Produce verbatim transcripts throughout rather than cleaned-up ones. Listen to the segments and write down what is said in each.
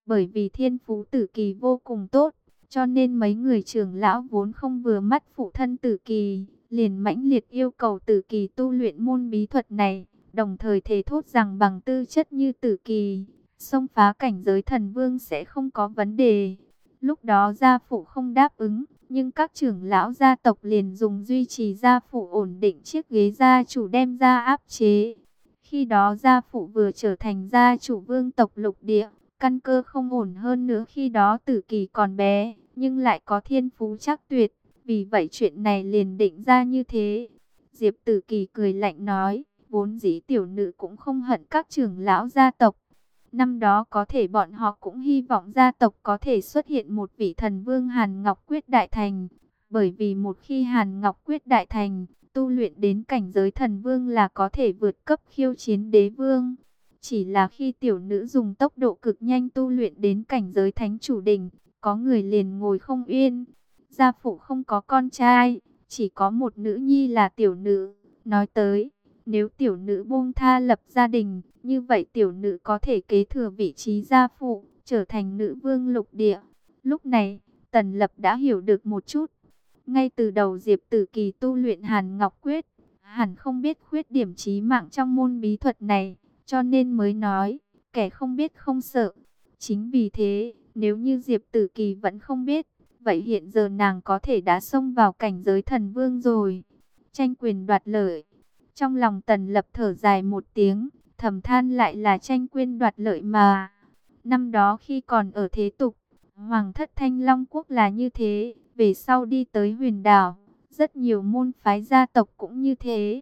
Bởi vì thiên phú Tử Kỳ vô cùng tốt, cho nên mấy người trưởng lão vốn không vừa mắt phụ thân Tử Kỳ, liền mãnh liệt yêu cầu Tử Kỳ tu luyện môn bí thuật này, đồng thời thề thốt rằng bằng tư chất như Tử Kỳ, xông phá cảnh giới thần vương sẽ không có vấn đề. Lúc đó gia phụ không đáp ứng, nhưng các trưởng lão gia tộc liền dùng duy trì gia phụ ổn định chiếc ghế gia chủ đem ra áp chế. Khi đó gia phụ vừa trở thành gia chủ vương tộc lục địa, căn cơ không ổn hơn nữa, khi đó Tử Kỳ còn bé, nhưng lại có thiên phú chắc tuyệt, vì vậy chuyện này liền định ra như thế. Diệp Tử Kỳ cười lạnh nói, vốn dĩ tiểu nữ cũng không hận các trưởng lão gia tộc. Năm đó có thể bọn họ cũng hy vọng gia tộc có thể xuất hiện một vị thần vương Hàn Ngọc Quyết Đại Thành. Bởi vì một khi Hàn Ngọc Quyết Đại Thành, tu luyện đến cảnh giới thần vương là có thể vượt cấp khiêu chiến đế vương. Chỉ là khi tiểu nữ dùng tốc độ cực nhanh tu luyện đến cảnh giới thánh chủ đỉnh, có người liền ngồi không yên. Gia phụ không có con trai, chỉ có một nữ nhi là tiểu nữ. Nói tới, nếu tiểu nữ buông tha lập gia đình, như vậy tiểu nữ có thể kế thừa vị trí gia phụ, trở thành nữ vương lục địa. Lúc này, Tần Lập đã hiểu được một chút. Ngay từ đầu Diệp Tử Kỳ tu luyện Hàn Ngọc Quyết, hẳn không biết khuyết điểm chí mạng trong môn bí thuật này, cho nên mới nói, kẻ không biết không sợ. Chính vì thế, nếu như Diệp Tử Kỳ vẫn không biết, vậy hiện giờ nàng có thể đã xông vào cảnh giới thần vương rồi. Tranh quyền đoạt lợi. Trong lòng Tần Lập thở dài một tiếng, thầm than lại là tranh quyền đoạt lợi mà. Năm đó khi còn ở thế tục, Hoàng thất Thanh Long Quốc là như thế, về sau đi tới Huyền Đảo, rất nhiều môn phái gia tộc cũng như thế.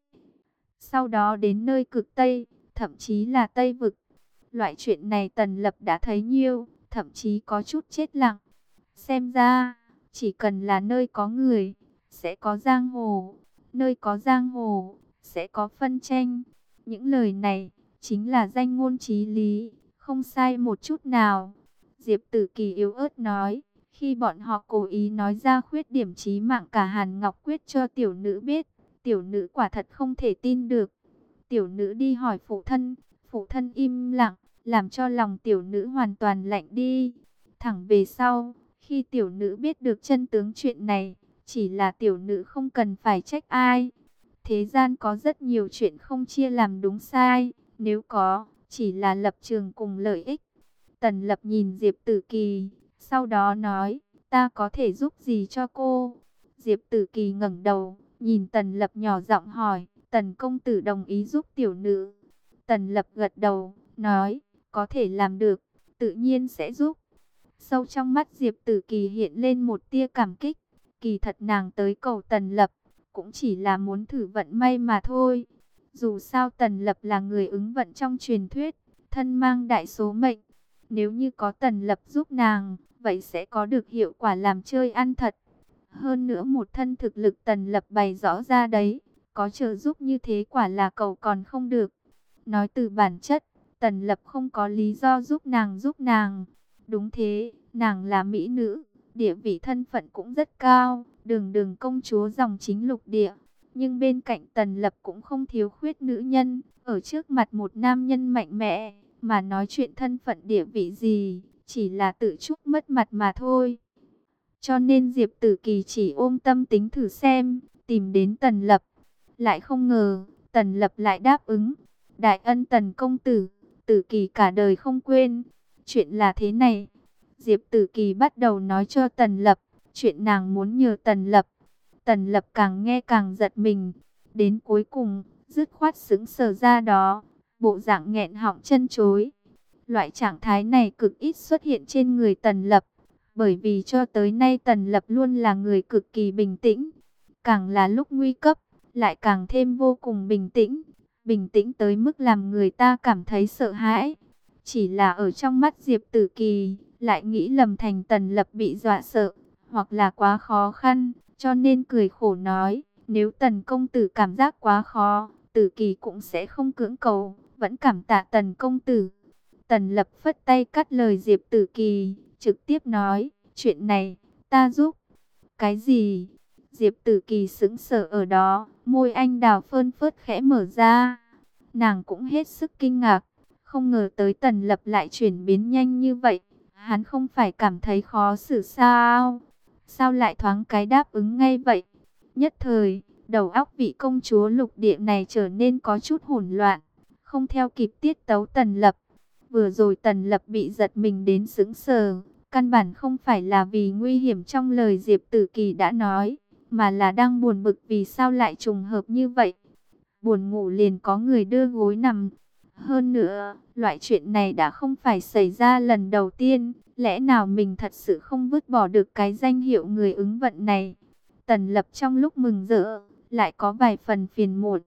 Sau đó đến nơi cực Tây, thậm chí là Tây Vực. Loại chuyện này Tần Lập đã thấy nhiều, thậm chí có chút chết lặng. Xem ra, chỉ cần là nơi có người, sẽ có giang hồ. Nơi có giang hồ, sẽ có phân tranh. Những lời này, chính là danh ngôn chí lý, không sai một chút nào. Diệp Tử Kỳ yếu ớt nói, khi bọn họ cố ý nói ra khuyết điểm chí mạng cả Hàn Ngọc Quyết cho tiểu nữ biết, tiểu nữ quả thật không thể tin được. Tiểu nữ đi hỏi phụ thân, phụ thân im lặng, làm cho lòng tiểu nữ hoàn toàn lạnh đi. Thẳng về sau, khi tiểu nữ biết được chân tướng chuyện này, chỉ là tiểu nữ không cần phải trách ai. Thế gian có rất nhiều chuyện không chia làm đúng sai, nếu có, chỉ là lập trường cùng lợi ích. Tần Lập nhìn Diệp Tử Kỳ, sau đó nói, ta có thể giúp gì cho cô? Diệp Tử Kỳ ngẩng đầu, nhìn Tần Lập nhỏ giọng hỏi, Tần công tử đồng ý giúp tiểu nữ. Tần Lập gật đầu, nói, có thể làm được, tự nhiên sẽ giúp. Sâu trong mắt Diệp Tử Kỳ hiện lên một tia cảm kích, kỳ thật nàng tới cầu Tần Lập, cũng chỉ là muốn thử vận may mà thôi. Dù sao Tần Lập là người ứng vận trong truyền thuyết, thân mang đại số mệnh. Nếu như có Tần Lập giúp nàng, vậy sẽ có được hiệu quả làm chơi ăn thật. Hơn nữa một thân thực lực Tần Lập bày rõ ra đấy, có trợ giúp như thế quả là cầu còn không được. Nói từ bản chất, Tần Lập không có lý do giúp nàng giúp nàng. Đúng thế, nàng là mỹ nữ, địa vị thân phận cũng rất cao, đường đường công chúa dòng chính lục địa. Nhưng bên cạnh Tần Lập cũng không thiếu khuyết nữ nhân, ở trước mặt một nam nhân mạnh mẽ, mà nói chuyện thân phận địa vị gì, chỉ là tự chuốc mất mặt mà thôi. Cho nên Diệp Tử Kỳ chỉ ôm tâm tính thử xem, tìm đến Tần Lập. Lại không ngờ, Tần Lập lại đáp ứng. Đại ân Tần công tử, Tử Kỳ cả đời không quên. Chuyện là thế này. Diệp Tử Kỳ bắt đầu nói cho Tần Lập, chuyện nàng muốn nhờ Tần Lập. Tần Lập càng nghe càng giật mình. Đến cuối cùng, dứt khoát sững sờ ra đó, bộ dạng nghẹn họng chân chối. Loại trạng thái này cực ít xuất hiện trên người Tần Lập. Bởi vì cho tới nay Tần Lập luôn là người cực kỳ bình tĩnh. Càng là lúc nguy cấp, lại càng thêm vô cùng bình tĩnh. Bình tĩnh tới mức làm người ta cảm thấy sợ hãi. Chỉ là ở trong mắt Diệp Tử Kỳ, lại nghĩ lầm thành Tần Lập bị dọa sợ, hoặc là quá khó khăn, cho nên cười khổ nói, nếu Tần công tử cảm giác quá khó, Tử Kỳ cũng sẽ không cưỡng cầu, vẫn cảm tạ Tần công tử. Tần Lập phất tay cắt lời Diệp Tử Kỳ, trực tiếp nói, chuyện này, ta giúp. Cái gì? Diệp Tử Kỳ sững sờ ở đó, môi anh đào phơn phớt khẽ mở ra. Nàng cũng hết sức kinh ngạc, không ngờ tới Tần Lập lại chuyển biến nhanh như vậy. Hắn không phải cảm thấy khó xử sao? Sao lại thoáng cái đáp ứng ngay vậy? Nhất thời, đầu óc vị công chúa lục địa này trở nên có chút hỗn loạn, không theo kịp tiết tấu Tần Lập. Vừa rồi Tần Lập bị giật mình đến sững sờ, căn bản không phải là vì nguy hiểm trong lời Diệp Tử Kỳ đã nói, mà là đang buồn bực vì sao lại trùng hợp như vậy. Buồn ngủ liền có người đưa gối nằm. Hơn nữa, loại chuyện này đã không phải xảy ra lần đầu tiên, lẽ nào mình thật sự không vứt bỏ được cái danh hiệu người ứng vận này? Tần Lập trong lúc mừng rỡ, lại có vài phần phiền muộn.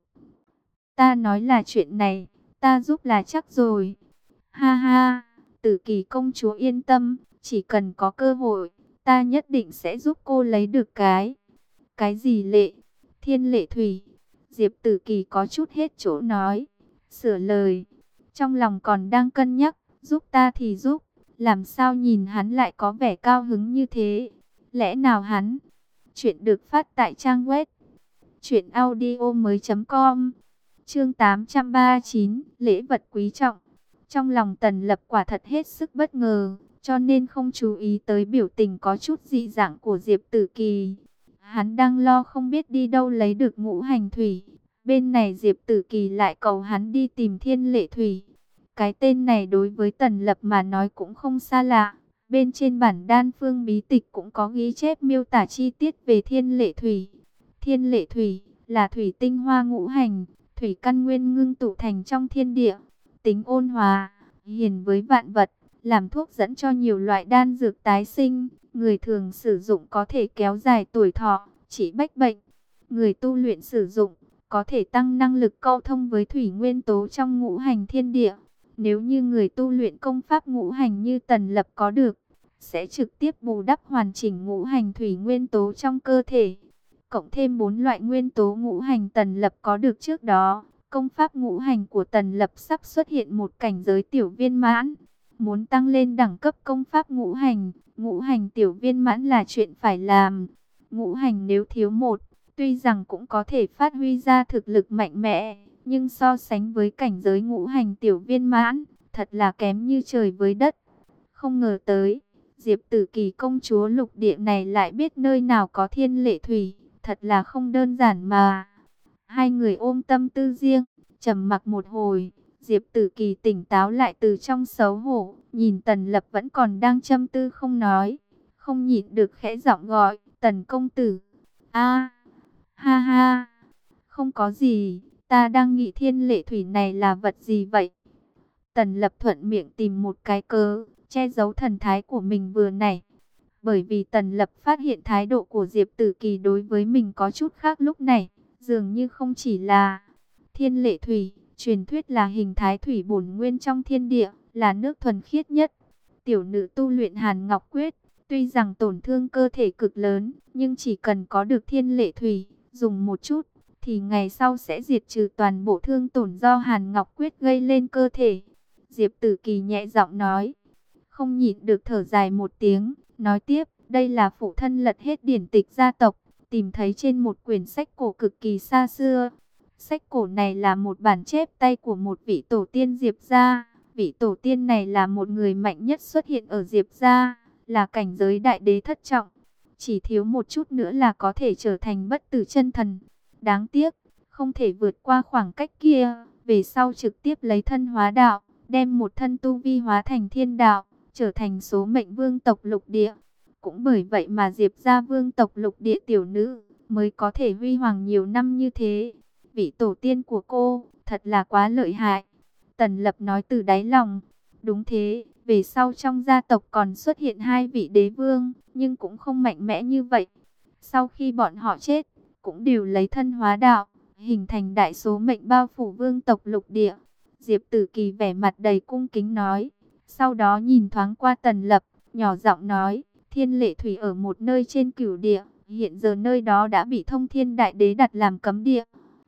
Ta nói là chuyện này, ta giúp là chắc rồi. Ha ha, Tử Kỳ công chúa yên tâm, chỉ cần có cơ hội, ta nhất định sẽ giúp cô lấy được cái. Cái gì lệ? Thiên lệ thủy. Diệp Tử Kỳ có chút hết chỗ nói, sửa lời. Trong lòng còn đang cân nhắc, giúp ta thì giúp, làm sao nhìn hắn lại có vẻ cao hứng như thế? Lẽ nào hắn? Chuyện được phát tại trang web truyện audio mới chấm com. Chương tám trăm ba mươi chín, lễ vật quý trọng. Trong lòng Tần Lập quả thật hết sức bất ngờ, cho nên không chú ý tới biểu tình có chút dị dạng của Diệp Tử Kỳ. Hắn đang lo không biết đi đâu lấy được ngũ hành thủy. Bên này Diệp Tử Kỳ lại cầu hắn đi tìm thiên lệ thủy. Cái tên này đối với Tần Lập mà nói cũng không xa lạ. Bên trên bản đan phương bí tịch cũng có ghi chép miêu tả chi tiết về thiên lệ thủy. Thiên lệ thủy là thủy tinh hoa ngũ hành, thủy căn nguyên ngưng tụ thành trong thiên địa. Tính ôn hòa, hiền với vạn vật, làm thuốc dẫn cho nhiều loại đan dược tái sinh. Người thường sử dụng có thể kéo dài tuổi thọ, trị bách bệnh. Người tu luyện sử dụng có thể tăng năng lực câu thông với thủy nguyên tố trong ngũ hành thiên địa. Nếu như người tu luyện công pháp ngũ hành như Tần Lập có được, sẽ trực tiếp bù đắp hoàn chỉnh ngũ hành thủy nguyên tố trong cơ thể. Cộng thêm bốn loại nguyên tố ngũ hành Tần Lập có được trước đó, công pháp ngũ hành của Tần Lập sắp xuất hiện một cảnh giới tiểu viên mãn. Muốn tăng lên đẳng cấp công pháp ngũ hành, ngũ hành tiểu viên mãn là chuyện phải làm. Ngũ hành nếu thiếu một, tuy rằng cũng có thể phát huy ra thực lực mạnh mẽ, nhưng so sánh với cảnh giới ngũ hành tiểu viên mãn, thật là kém như trời với đất. Không ngờ tới, Diệp Tử Kỳ công chúa lục địa này lại biết nơi nào có thiên lệ thủy, thật là không đơn giản mà. Hai người ôm tâm tư riêng, trầm mặc một hồi, Diệp Tử Kỳ tỉnh táo lại từ trong xấu hổ, nhìn Tần Lập vẫn còn đang châm tư không nói, không nhịn được khẽ giọng gọi, Tần công tử. A, ha ha, không có gì, ta đang nghĩ thiên lệ thủy này là vật gì vậy? Tần Lập thuận miệng tìm một cái cớ, che giấu thần thái của mình vừa nãy. Bởi vì Tần Lập phát hiện thái độ của Diệp Tử Kỳ đối với mình có chút khác lúc này, dường như không chỉ là thiên lệ thủy, truyền thuyết là hình thái thủy bổn nguyên trong thiên địa, là nước thuần khiết nhất. Tiểu nữ tu luyện Hàn Ngọc Quyết, tuy rằng tổn thương cơ thể cực lớn, nhưng chỉ cần có được thiên lệ thủy, dùng một chút, thì ngày sau sẽ diệt trừ toàn bộ thương tổn do Hàn Ngọc Quyết gây lên cơ thể. Diệp Tử Kỳ nhẹ giọng nói, không nhịn được thở dài một tiếng, nói tiếp, đây là phụ thân lật hết điển tịch gia tộc, tìm thấy trên một quyển sách cổ cực kỳ xa xưa. Sách cổ này là một bản chép tay của một vị tổ tiên Diệp gia. Vị tổ tiên này là một người mạnh nhất xuất hiện ở Diệp gia, là cảnh giới đại đế thất trọng. Chỉ thiếu một chút nữa là có thể trở thành bất tử chân thần. Đáng tiếc, không thể vượt qua khoảng cách kia, về sau trực tiếp lấy thân hóa đạo, đem một thân tu vi hóa thành thiên đạo, trở thành số mệnh vương tộc lục địa. Cũng bởi vậy mà Diệp gia vương tộc lục địa tiểu nữ mới có thể huy hoàng nhiều năm như thế. Vị tổ tiên của cô thật là quá lợi hại. Tần Lập nói từ đáy lòng. Đúng thế, về sau trong gia tộc còn xuất hiện hai vị đế vương, nhưng cũng không mạnh mẽ như vậy. Sau khi bọn họ chết, cũng đều lấy thân hóa đạo, hình thành đại số mệnh bao phủ vương tộc lục địa. Diệp Tử Kỳ vẻ mặt đầy cung kính nói. Sau đó nhìn thoáng qua Tần Lập, nhỏ giọng nói, thiên lệ thủy ở một nơi trên cửu địa, hiện giờ nơi đó đã bị Thông Thiên Đại Đế đặt làm cấm địa.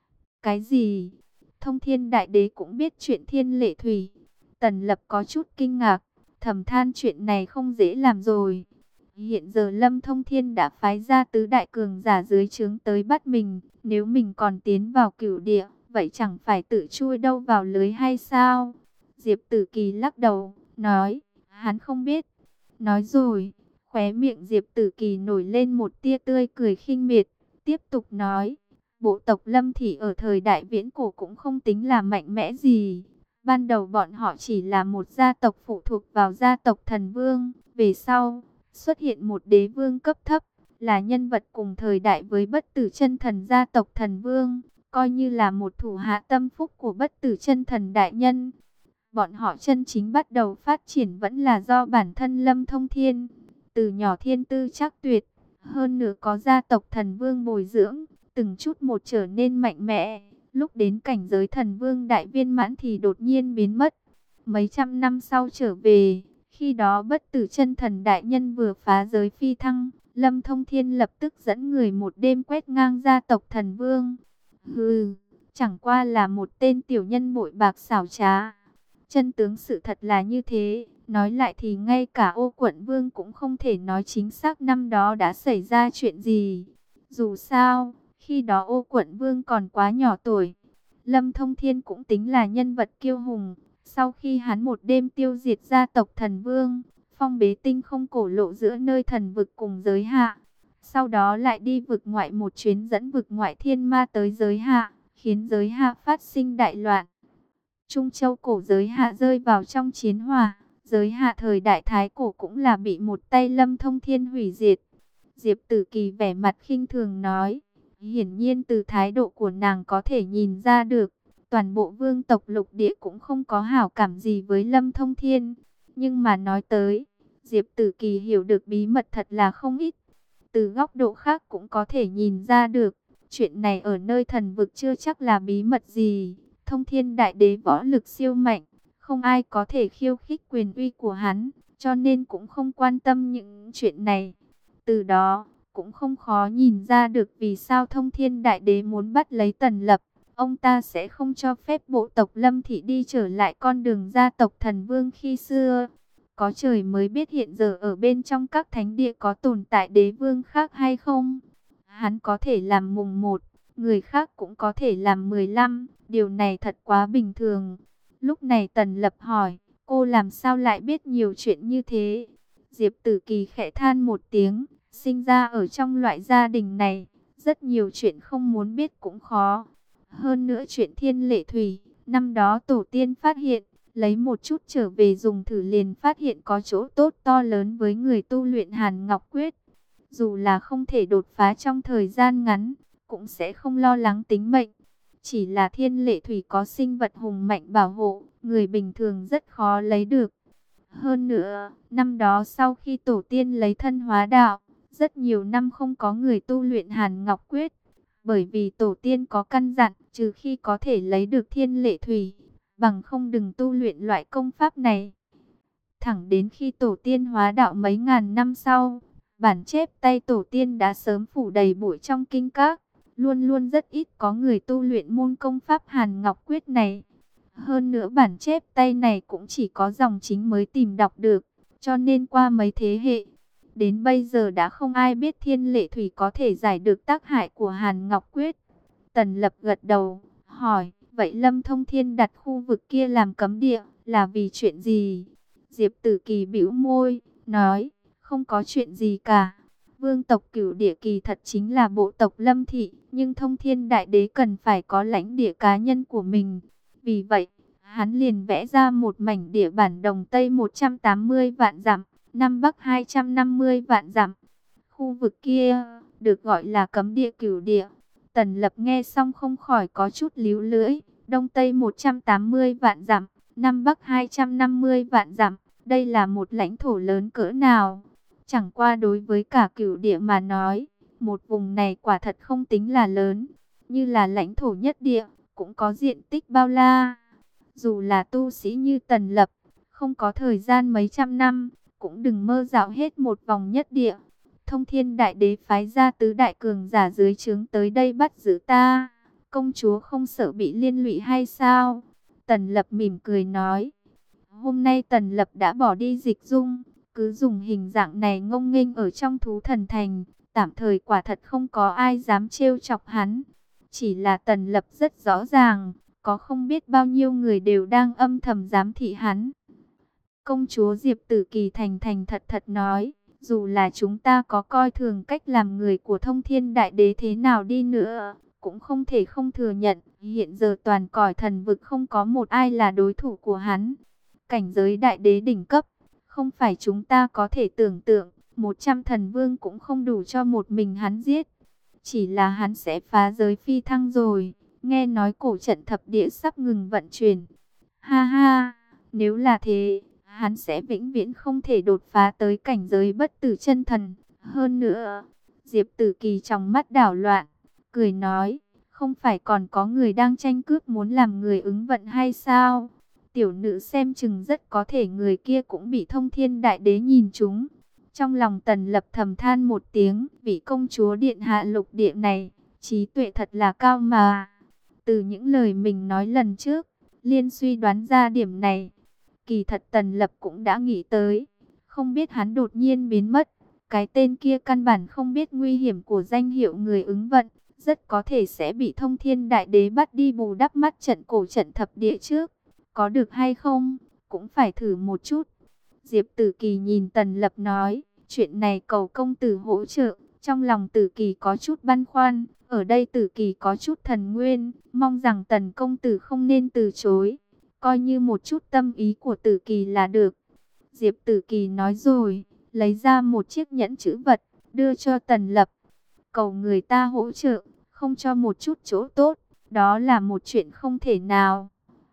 Cái gì? Thông Thiên Đại Đế cũng biết chuyện thiên lệ thủy? Tần Lập có chút kinh ngạc, thầm than chuyện này không dễ làm rồi. Hiện giờ Lâm Thông Thiên đã phái ra tứ đại cường giả dưới trướng tới bắt mình, nếu mình còn tiến vào cửu địa, vậy chẳng phải tự chui đâu vào lưới hay sao? Diệp Tử Kỳ lắc đầu, nói, hắn không biết. Nói rồi, khóe miệng Diệp Tử Kỳ nổi lên một tia tươi cười khinh miệt, tiếp tục nói, bộ tộc Lâm Thị ở thời đại viễn cổ cũng không tính là mạnh mẽ gì. Ban đầu bọn họ chỉ là một gia tộc phụ thuộc vào gia tộc thần vương, về sau xuất hiện một đế vương cấp thấp, là nhân vật cùng thời đại với bất tử chân thần gia tộc thần vương, coi như là một thủ hạ tâm phúc của bất tử chân thần đại nhân. Bọn họ chân chính bắt đầu phát triển vẫn là do bản thân Lâm Thông Thiên, từ nhỏ thiên tư chắc tuyệt, hơn nữa có gia tộc thần vương bồi dưỡng, từng chút một trở nên mạnh mẽ. Lúc đến cảnh giới thần vương đại viên mãn thì đột nhiên biến mất. Mấy trăm năm sau trở về, khi đó bất tử chân thần đại nhân vừa phá giới phi thăng, Lâm Thông Thiên lập tức dẫn người một đêm quét ngang gia tộc thần vương. Hừ, chẳng qua là một tên tiểu nhân bội bạc xảo trá. Chân tướng sự thật là như thế, nói lại thì ngay cả Ô Quận Vương cũng không thể nói chính xác năm đó đã xảy ra chuyện gì. Dù sao, khi đó Ô Quận Vương còn quá nhỏ tuổi. Lâm Thông Thiên cũng tính là nhân vật kiêu hùng. Sau khi hắn một đêm tiêu diệt gia tộc thần vương, phong bế tinh không cổ lộ giữa nơi thần vực cùng giới hạ. Sau đó lại đi vực ngoại một chuyến dẫn vực ngoại thiên ma tới giới hạ, khiến giới hạ phát sinh đại loạn. Trung Châu cổ giới hạ rơi vào trong chiến hỏa, giới hạ thời đại thái cổ cũng là bị một tay Lâm Thông Thiên hủy diệt. Diệp Tử Kỳ vẻ mặt khinh thường nói, hiển nhiên từ thái độ của nàng có thể nhìn ra được, toàn bộ vương tộc lục địa cũng không có hảo cảm gì với Lâm Thông Thiên. Nhưng mà nói tới, Diệp Tử Kỳ hiểu được bí mật thật là không ít. Từ góc độ khác cũng có thể nhìn ra được, chuyện này ở nơi thần vực chưa chắc là bí mật gì. Thông Thiên Đại Đế võ lực siêu mạnh, không ai có thể khiêu khích quyền uy của hắn, cho nên cũng không quan tâm những chuyện này. Từ đó, cũng không khó nhìn ra được vì sao Thông Thiên Đại Đế muốn bắt lấy Tần Lập. Ông ta sẽ không cho phép bộ tộc Lâm Thị đi trở lại con đường gia tộc thần vương khi xưa. Có trời mới biết hiện giờ ở bên trong các thánh địa có tồn tại đế vương khác hay không. Hắn có thể làm mùng một, người khác cũng có thể làm mười lăm. Điều này thật quá bình thường. Lúc này Tần Lập hỏi, cô làm sao lại biết nhiều chuyện như thế? Diệp Tử Kỳ khẽ than một tiếng, sinh ra ở trong loại gia đình này, rất nhiều chuyện không muốn biết cũng khó. Hơn nữa chuyện Thiên Lệ Thủy, năm đó tổ tiên phát hiện, lấy một chút trở về dùng thử liền phát hiện có chỗ tốt to lớn với người tu luyện Hàn Ngọc Quyết. Dù là không thể đột phá trong thời gian ngắn, cũng sẽ không lo lắng tính mệnh. Chỉ là Thiên Lệ Thủy có sinh vật hùng mạnh bảo hộ, người bình thường rất khó lấy được. Hơn nữa, năm đó sau khi tổ tiên lấy thân hóa đạo, rất nhiều năm không có người tu luyện Hàn Ngọc Quyết. Bởi vì tổ tiên có căn dặn, trừ khi có thể lấy được Thiên Lệ Thủy, bằng không đừng tu luyện loại công pháp này. Thẳng đến khi tổ tiên hóa đạo mấy ngàn năm sau, bản chép tay tổ tiên đã sớm phủ đầy bụi trong kinh các. Luôn luôn rất ít có người tu luyện môn công pháp Hàn Ngọc Quyết này. Hơn nữa bản chép tay này cũng chỉ có dòng chính mới tìm đọc được, cho nên qua mấy thế hệ, đến bây giờ đã không ai biết Thiên Lệ Thủy có thể giải được tác hại của Hàn Ngọc Quyết. Tần Lập gật đầu, hỏi, vậy Lâm Thông Thiên đặt khu vực kia làm cấm địa, là vì chuyện gì? Diệp Tử Kỳ bĩu môi, nói, không có chuyện gì cả. Vương tộc Cửu Địa kỳ thật chính là bộ tộc Lâm Thị, nhưng Thông Thiên Đại Đế cần phải có lãnh địa cá nhân của mình. Vì vậy, hắn liền vẽ ra một mảnh địa bản Đông Tây một trăm tám mươi vạn dặm, Nam Bắc hai trăm năm mươi vạn dặm. Khu vực kia được gọi là cấm địa Cửu Địa. Tần Lập nghe xong không khỏi có chút líu lưỡi. Đông Tây một trăm tám mươi vạn dặm, Nam Bắc hai trăm năm mươi vạn dặm. Đây là một lãnh thổ lớn cỡ nào? Chẳng qua đối với cả Cửu Địa mà nói, một vùng này quả thật không tính là lớn. Như là lãnh thổ nhất địa, cũng có diện tích bao la. Dù là tu sĩ như Tần Lập, không có thời gian mấy trăm năm, cũng đừng mơ dạo hết một vòng nhất địa. Thông Thiên Đại Đế phái ra tứ đại cường giả dưới trướng tới đây bắt giữ ta. Công chúa không sợ bị liên lụy hay sao? Tần Lập mỉm cười nói. Hôm nay Tần Lập đã bỏ đi dịch dung, cứ dùng hình dạng này ngông nghênh ở trong thú thần thành. Tạm thời quả thật không có ai dám trêu chọc hắn. Chỉ là Tần Lập rất rõ ràng, có không biết bao nhiêu người đều đang âm thầm giám thị hắn. Công chúa Diệp Tử Kỳ thành thành thật thật nói, dù là chúng ta có coi thường cách làm người của Thông Thiên Đại Đế thế nào đi nữa, cũng không thể không thừa nhận, hiện giờ toàn cõi thần vực không có một ai là đối thủ của hắn. Cảnh giới đại đế đỉnh cấp, không phải chúng ta có thể tưởng tượng, một trăm thần vương cũng không đủ cho một mình hắn giết. Chỉ là hắn sẽ phá giới phi thăng rồi, nghe nói cổ trận thập địa sắp ngừng vận chuyển. Ha ha, nếu là thế, hắn sẽ vĩnh viễn không thể đột phá tới cảnh giới bất tử chân thần. Hơn nữa, Diệp Tử Kỳ trong mắt đảo loạn, cười nói, không phải còn có người đang tranh cướp muốn làm người ứng vận hay sao? Tiểu nữ xem chừng rất có thể người kia cũng bị Thông Thiên Đại Đế nhìn trúng. Trong lòng Tần Lập thầm than một tiếng, vị công chúa điện hạ lục địa này, trí tuệ thật là cao mà. Từ những lời mình nói lần trước, Liên suy đoán ra điểm này. Kỳ thật Tần Lập cũng đã nghĩ tới, không biết hắn đột nhiên biến mất. Cái tên kia căn bản không biết nguy hiểm của danh hiệu người ứng vận, rất có thể sẽ bị Thông Thiên Đại Đế bắt đi bù đắp mắt trận cổ trận thập địa trước. Có được hay không, cũng phải thử một chút. Diệp Tử Kỳ nhìn Tần Lập nói, chuyện này cầu công tử hỗ trợ. Trong lòng Tử Kỳ có chút băn khoăn, ở đây Tử Kỳ có chút thần nguyên, mong rằng Tần công tử không nên từ chối. Coi như một chút tâm ý của Tử Kỳ là được. Diệp Tử Kỳ nói rồi, lấy ra một chiếc nhẫn chữ vật, đưa cho Tần Lập. Cầu người ta hỗ trợ, không cho một chút chỗ tốt, đó là một chuyện không thể nào.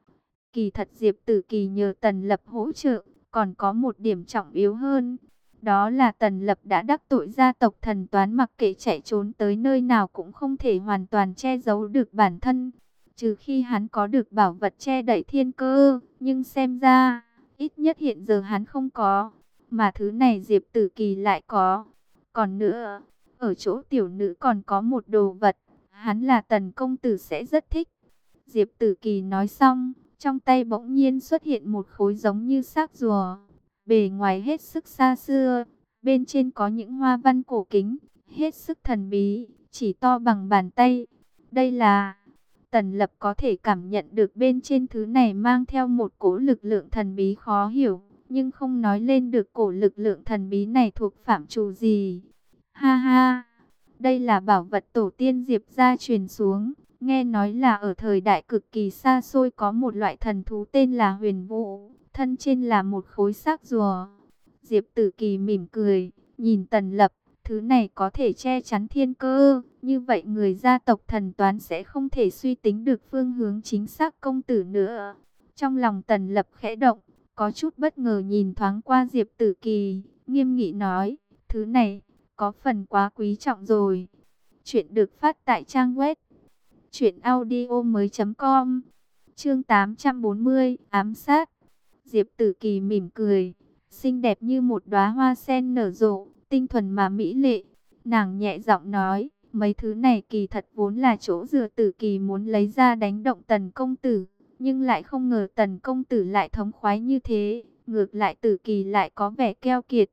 Kỳ thật Diệp Tử Kỳ nhờ Tần Lập hỗ trợ, còn có một điểm trọng yếu hơn. Đó là Tần Lập đã đắc tội gia tộc Thần Toán, mặc kệ chạy trốn tới nơi nào cũng không thể hoàn toàn che giấu được bản thân. Trừ khi hắn có được bảo vật che đậy thiên cơ, nhưng xem ra, ít nhất hiện giờ hắn không có. Mà thứ này Diệp Tử Kỳ lại có. Còn nữa, ở chỗ tiểu nữ còn có một đồ vật, hắn là Tần công tử sẽ rất thích. Diệp Tử Kỳ nói xong, trong tay bỗng nhiên xuất hiện một khối giống như xác rùa. Bề ngoài hết sức xa xưa, bên trên có những hoa văn cổ kính, hết sức thần bí, chỉ to bằng bàn tay. Đây là... Tần Lập có thể cảm nhận được bên trên thứ này mang theo một cỗ lực lượng thần bí khó hiểu, nhưng không nói lên được cổ lực lượng thần bí này thuộc phạm trù gì. Ha ha, đây là bảo vật tổ tiên Diệp gia truyền xuống, nghe nói là ở thời đại cực kỳ xa xôi có một loại thần thú tên là Huyền Vũ, thân trên là một khối xác rùa. Diệp Tử Kỳ mỉm cười, nhìn Tần Lập, thứ này có thể che chắn thiên cơ, như vậy người gia tộc Thần Toán sẽ không thể suy tính được phương hướng chính xác công tử nữa. Trong lòng Tần Lập khẽ động, có chút bất ngờ nhìn thoáng qua Diệp Tử Kỳ, nghiêm nghị nói, thứ này có phần quá quý trọng rồi. Chuyện được phát tại trang web truyện audio mới chấm com. Chương tám trăm bốn mươi, ám sát. Diệp Tử Kỳ mỉm cười, xinh đẹp như một đóa hoa sen nở rộ, tinh thuần mà mỹ lệ. Nàng nhẹ giọng nói, mấy thứ này kỳ thật vốn là chỗ dựa Tử Kỳ muốn lấy ra đánh động Tần công tử, nhưng lại không ngờ Tần công tử lại thống khoái như thế, ngược lại Tử Kỳ lại có vẻ keo kiệt.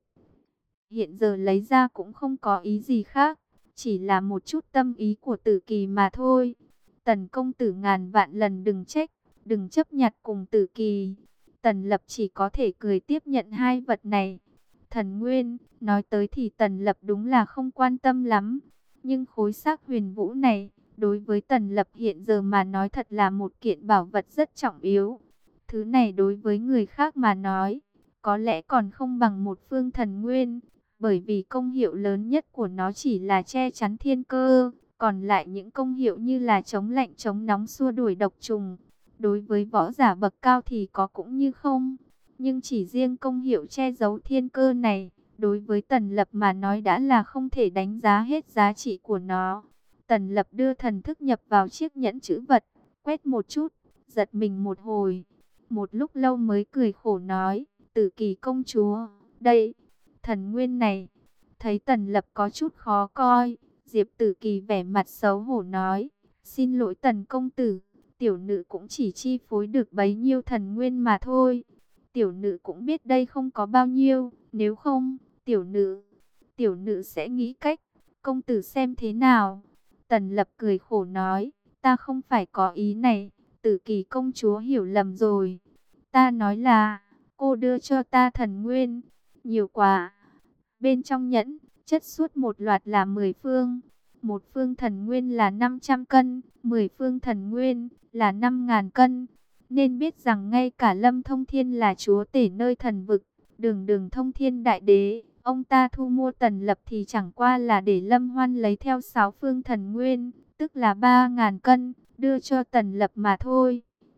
Hiện giờ lấy ra cũng không có ý gì khác, chỉ là một chút tâm ý của Tử Kỳ mà thôi. Tần công tử ngàn vạn lần đừng trách, đừng chấp nhặt cùng Tử Kỳ. Tần Lập chỉ có thể cười tiếp nhận hai vật này. Thần Nguyên, nói tới thì Tần Lập đúng là không quan tâm lắm. Nhưng khối xác Huyền Vũ này, đối với Tần Lập hiện giờ mà nói thật là một kiện bảo vật rất trọng yếu. Thứ này đối với người khác mà nói, có lẽ còn không bằng một phương thần nguyên. Bởi vì công hiệu lớn nhất của nó chỉ là che chắn thiên cơ. Còn lại những công hiệu như là chống lạnh chống nóng xua đuổi độc trùng. Đối với võ giả bậc cao thì có cũng như không. Nhưng chỉ riêng công hiệu che giấu thiên cơ này, đối với Tần Lập mà nói đã là không thể đánh giá hết giá trị của nó. Tần Lập đưa thần thức nhập vào chiếc nhẫn chữ vật, quét một chút, giật mình một hồi. Một lúc lâu mới cười khổ nói, Tử Kỳ công chúa, đây, thần nguyên này. Thấy Tần Lập có chút khó coi, Diệp Tử Kỳ vẻ mặt xấu hổ nói, xin lỗi Tần công tử, tiểu nữ cũng chỉ chi phối được bấy nhiêu thần nguyên mà thôi. Tiểu nữ cũng biết đây không có bao nhiêu, nếu không, tiểu nữ, tiểu nữ sẽ nghĩ cách, công tử xem thế nào. Tần Lập cười khổ nói, ta không phải có ý này, Tử Kỳ công chúa hiểu lầm rồi. Ta nói là, cô đưa cho ta thần nguyên, nhiều quá. Bên trong nhẫn, chất suốt một loạt là mười phương. Một phương thần nguyên là năm trăm cân, mười phương thần nguyên là năm ngàn cân. Nên biết rằng ngay cả Lâm Thông Thiên là chúa tể nơi thần vực, đường đường Thông Thiên Đại Đế, ông ta thu mua Tần Lập thì chẳng qua là để Lâm Hoan lấy theo sáu phương thần nguyên, tức là ba ngàn cân, đưa cho Tần Lập mà thôi.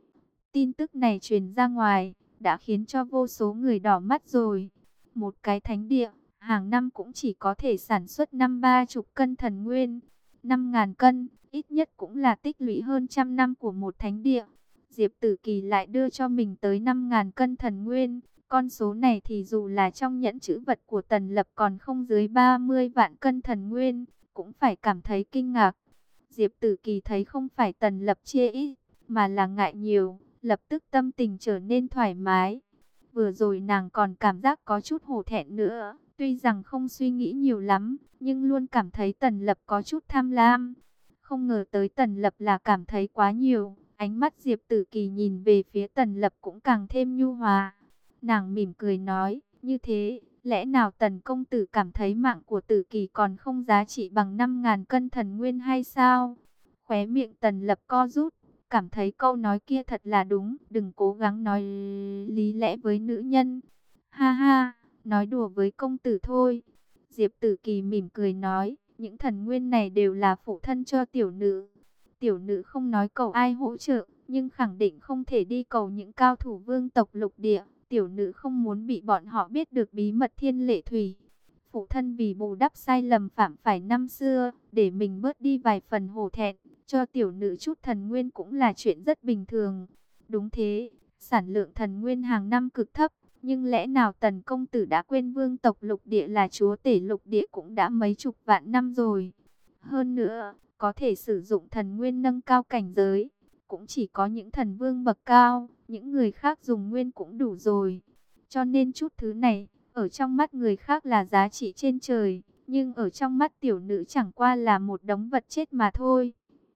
Tin tức này truyền ra ngoài, đã khiến cho vô số người đỏ mắt rồi. Một cái thánh địa, hàng năm cũng chỉ có thể sản xuất năm ba chục cân thần nguyên. Năm ngàn cân, ít nhất cũng là tích lũy hơn trăm năm của một thánh địa. Diệp Tử Kỳ lại đưa cho mình tới năm ngàn cân thần nguyên. Con số này thì dù là trong nhẫn trữ vật của Tần Lập còn không dưới ba mươi vạn cân thần nguyên, cũng phải cảm thấy kinh ngạc. Diệp Tử Kỳ thấy không phải Tần Lập chê ít, mà là ngại nhiều, lập tức tâm tình trở nên thoải mái. Vừa rồi nàng còn cảm giác có chút hổ thẹn nữa, tuy rằng không suy nghĩ nhiều lắm, nhưng luôn cảm thấy Tần Lập có chút tham lam. Không ngờ tới Tần Lập là cảm thấy quá nhiều, ánh mắt Diệp Tử Kỳ nhìn về phía Tần Lập cũng càng thêm nhu hòa. Nàng mỉm cười nói, như thế, lẽ nào Tần công tử cảm thấy mạng của Tử Kỳ còn không giá trị bằng năm ngàn cân thần nguyên hay sao? Khóe miệng Tần Lập co rút, cảm thấy câu nói kia thật là đúng, đừng cố gắng nói lý lẽ với nữ nhân. Ha ha, nói đùa với công tử thôi. Diệp Tử Kỳ mỉm cười nói, những thần nguyên này đều là phụ thân cho tiểu nữ. Tiểu nữ không nói cầu ai hỗ trợ, nhưng khẳng định không thể đi cầu những cao thủ vương tộc lục địa. Tiểu nữ không muốn bị bọn họ biết được bí mật Thiên Lệ Thủy. Phụ thân vì bù đắp sai lầm phạm phải năm xưa, để mình bớt đi vài phần hổ thẹn, cho tiểu nữ chút thần nguyên cũng là chuyện rất bình thường. Đúng thế, sản lượng thần nguyên hàng năm cực thấp, nhưng lẽ nào Tần công tử đã quên vương tộc lục địa là chúa tể lục địa cũng đã mấy chục vạn năm rồi. Hơn nữa, có thể sử dụng thần nguyên nâng cao cảnh giới, cũng chỉ có những thần vương bậc cao, những người khác dùng nguyên cũng đủ rồi. Cho nên chút thứ này, ở trong mắt người khác là giá trị trên trời, nhưng ở trong mắt tiểu nữ chẳng qua là một đống vật chết mà thôi.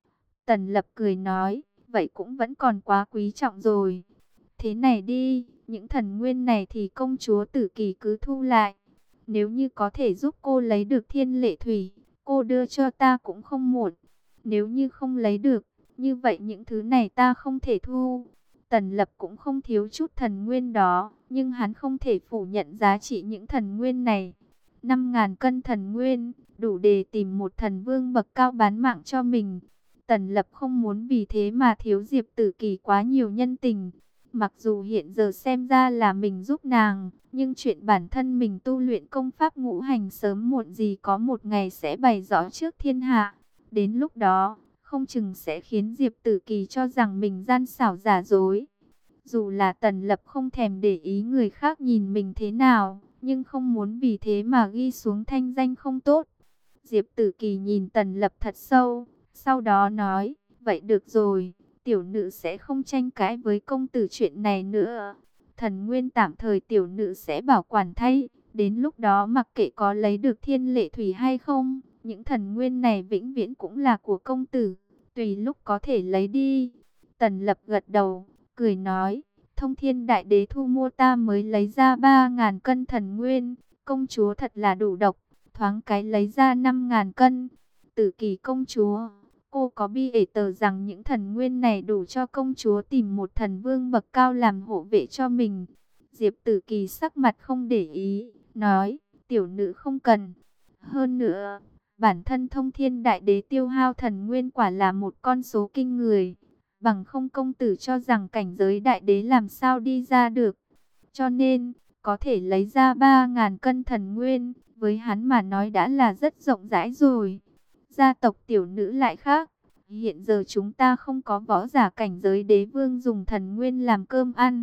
Tần Lập cười nói, vậy cũng vẫn còn quá quý trọng rồi. Thế này đi, những thần nguyên này thì công chúa Tử Kỳ cứ thu lại. Nếu như có thể giúp cô lấy được Thiên Lệ Thủy, cô đưa cho ta cũng không muộn. Nếu như không lấy được, như vậy những thứ này ta không thể thu. Tần Lập cũng không thiếu chút thần nguyên đó, nhưng hắn không thể phủ nhận giá trị những thần nguyên này. Năm ngàn cân thần nguyên, đủ để tìm một thần vương bậc cao bán mạng cho mình. Tần Lập không muốn vì thế mà thiếu Diệp Tử Kỳ quá nhiều nhân tình. Mặc dù hiện giờ xem ra là mình giúp nàng, nhưng chuyện bản thân mình tu luyện công pháp ngũ hành sớm muộn gì có một ngày sẽ bày rõ trước thiên hạ. Đến lúc đó, không chừng sẽ khiến Diệp Tử Kỳ cho rằng mình gian xảo giả dối. Dù là Tần Lập không thèm để ý người khác nhìn mình thế nào, nhưng không muốn vì thế mà ghi xuống thanh danh không tốt. Diệp Tử Kỳ nhìn Tần Lập thật sâu, sau đó nói, vậy được rồi, tiểu nữ sẽ không tranh cãi với công tử chuyện này nữa. Thần nguyên tạm thời tiểu nữ sẽ bảo quản thay, đến lúc đó mặc kệ có lấy được Thiên Lệ Thủy hay không, những thần nguyên này vĩnh viễn cũng là của công tử, tùy lúc có thể lấy đi. Tần Lập gật đầu, cười nói, Thông Thiên Đại Đế thu mua ta mới lấy ra ba ngàn cân thần nguyên, công chúa thật là đủ độc, thoáng cái lấy ra năm ngàn cân. Tử Kỳ công chúa, cô có bi ể tờ rằng những thần nguyên này đủ cho công chúa tìm một thần vương bậc cao làm hộ vệ cho mình. Diệp Tử Kỳ sắc mặt không để ý, nói, tiểu nữ không cần. Hơn nữa, bản thân Thông Thiên Đại Đế tiêu hao thần nguyên quả là một con số kinh người. Bằng không công tử cho rằng cảnh giới đại đế làm sao đi ra được. Cho nên, có thể lấy ra ba ngàn cân thần nguyên, với hắn mà nói đã là rất rộng rãi rồi. Gia tộc tiểu nữ lại khác. Hiện giờ chúng ta không có võ giả cảnh giới đế vương dùng thần nguyên làm cơm ăn.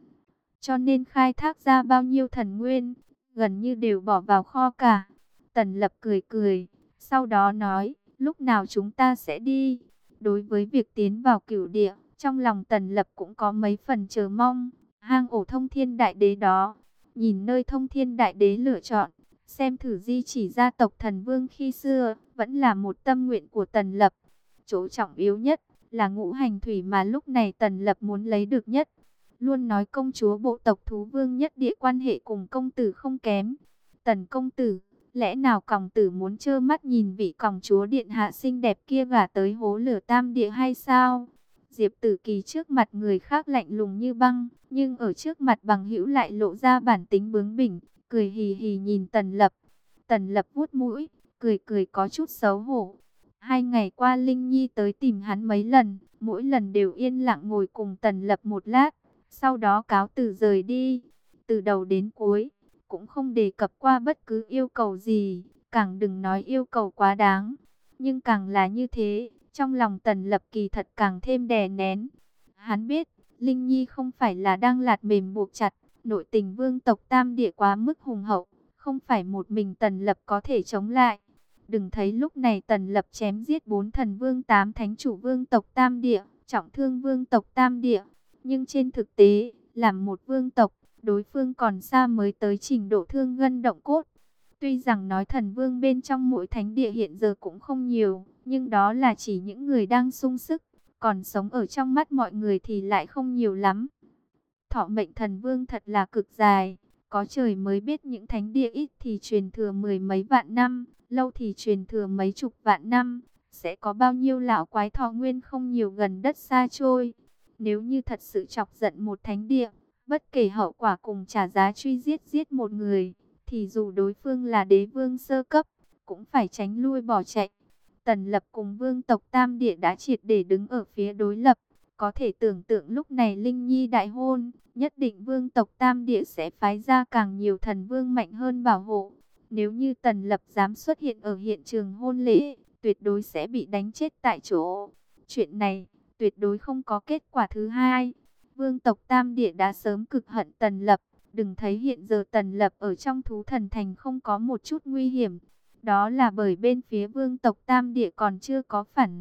Cho nên khai thác ra bao nhiêu thần nguyên, gần như đều bỏ vào kho cả. Tần Lập cười cười, sau đó nói, lúc nào chúng ta sẽ đi. Đối với việc tiến vào cửu địa, trong lòng Tần Lập cũng có mấy phần chờ mong. Hang ổ Thông Thiên Đại Đế đó, nhìn nơi Thông Thiên Đại Đế lựa chọn, xem thử di chỉ gia tộc thần vương khi xưa, vẫn là một tâm nguyện của Tần Lập. Chỗ trọng yếu nhất là ngũ hành thủy mà lúc này Tần Lập muốn lấy được nhất. luôn nói công chúa bộ tộc thú vương nhất địa quan hệ cùng công tử không kém. Tần công tử, lẽ nào công tử muốn trơ mắt nhìn vị công chúa điện hạ xinh đẹp kia gả tới hố lửa tam địa hay sao? Diệp Tử Kỳ trước mặt người khác lạnh lùng như băng, nhưng ở trước mặt bằng hữu lại lộ ra bản tính bướng bỉnh, cười hì hì nhìn Tần Lập. Tần Lập vuốt mũi, cười cười có chút xấu hổ. Hai ngày qua Linh Nhi tới tìm hắn mấy lần, mỗi lần đều yên lặng ngồi cùng Tần Lập một lát, sau đó cáo từ rời đi. Từ đầu đến cuối, cũng không đề cập qua bất cứ yêu cầu gì, càng đừng nói yêu cầu quá đáng. Nhưng càng là như thế, trong lòng Tần Lập kỳ thật càng thêm đè nén. Hắn biết, Linh Nhi không phải là đang lạt mềm buộc chặt, nội tình vương tộc Tam Địa quá mức hùng hậu, không phải một mình Tần Lập có thể chống lại. Đừng thấy lúc này Tần Lập chém giết bốn thần vương tám thánh chủ vương tộc Tam Địa, trọng thương vương tộc Tam Địa. Nhưng trên thực tế, làm một vương tộc, đối phương còn xa mới tới trình độ thương gân động cốt. Tuy rằng nói thần vương bên trong mỗi thánh địa hiện giờ cũng không nhiều, nhưng đó là chỉ những người đang sung sức, còn sống ở trong mắt mọi người thì lại không nhiều lắm. Thọ mệnh thần vương thật là cực dài, có trời mới biết những thánh địa ít thì truyền thừa mười mấy vạn năm, lâu thì truyền thừa mấy chục vạn năm, sẽ có bao nhiêu lão quái thọ nguyên không nhiều gần đất xa trôi. Nếu như thật sự chọc giận một thánh địa, bất kể hậu quả cùng trả giá truy giết giết một người, thì dù đối phương là đế vương sơ cấp, cũng phải tránh lui bỏ chạy. Tần Lập cùng vương tộc Tam Địa đã triệt để đứng ở phía đối lập. Có thể tưởng tượng lúc này Linh Nhi đại hôn, nhất định vương tộc Tam Địa sẽ phái ra càng nhiều thần vương mạnh hơn bảo hộ. Nếu như Tần Lập dám xuất hiện ở hiện trường hôn lễ, tuyệt đối sẽ bị đánh chết tại chỗ. Chuyện này, tuyệt đối không có kết quả thứ hai. Vương tộc Tam Địa đã sớm cực hận Tần Lập. Đừng thấy hiện giờ Tần Lập ở trong thú thần thành không có một chút nguy hiểm. Đó là bởi bên phía vương tộc Tam Địa còn chưa có phản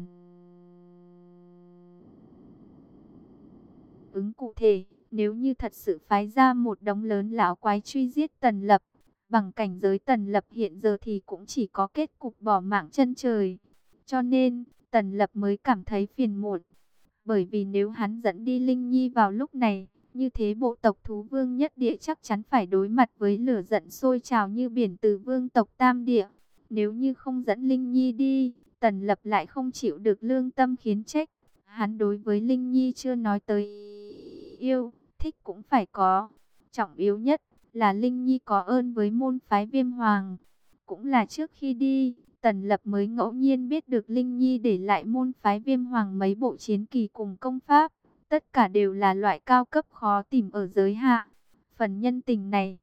ứng cụ thể. Nếu như thật sự phái ra một đống lớn lão quái truy giết Tần Lập, bằng cảnh giới Tần Lập hiện giờ thì cũng chỉ có kết cục bỏ mạng chân trời. Cho nên, Tần Lập mới cảm thấy phiền muộn. Bởi vì nếu hắn dẫn đi Linh Nhi vào lúc này, như thế bộ tộc thú vương nhất địa chắc chắn phải đối mặt với lửa giận sôi trào như biển từ vương tộc Tam Địa. Nếu như không dẫn Linh Nhi đi, Tần Lập lại không chịu được lương tâm khiến trách. Hắn đối với Linh Nhi chưa nói tới yêu, thích cũng phải có. Trọng yếu nhất là Linh Nhi có ơn với môn phái Viêm Hoàng. Cũng là trước khi đi, Tần Lập mới ngẫu nhiên biết được Linh Nhi để lại môn phái Viêm Hoàng mấy bộ chiến kỳ cùng công pháp. Tất cả đều là loại cao cấp khó tìm ở giới hạ. Phần nhân tình này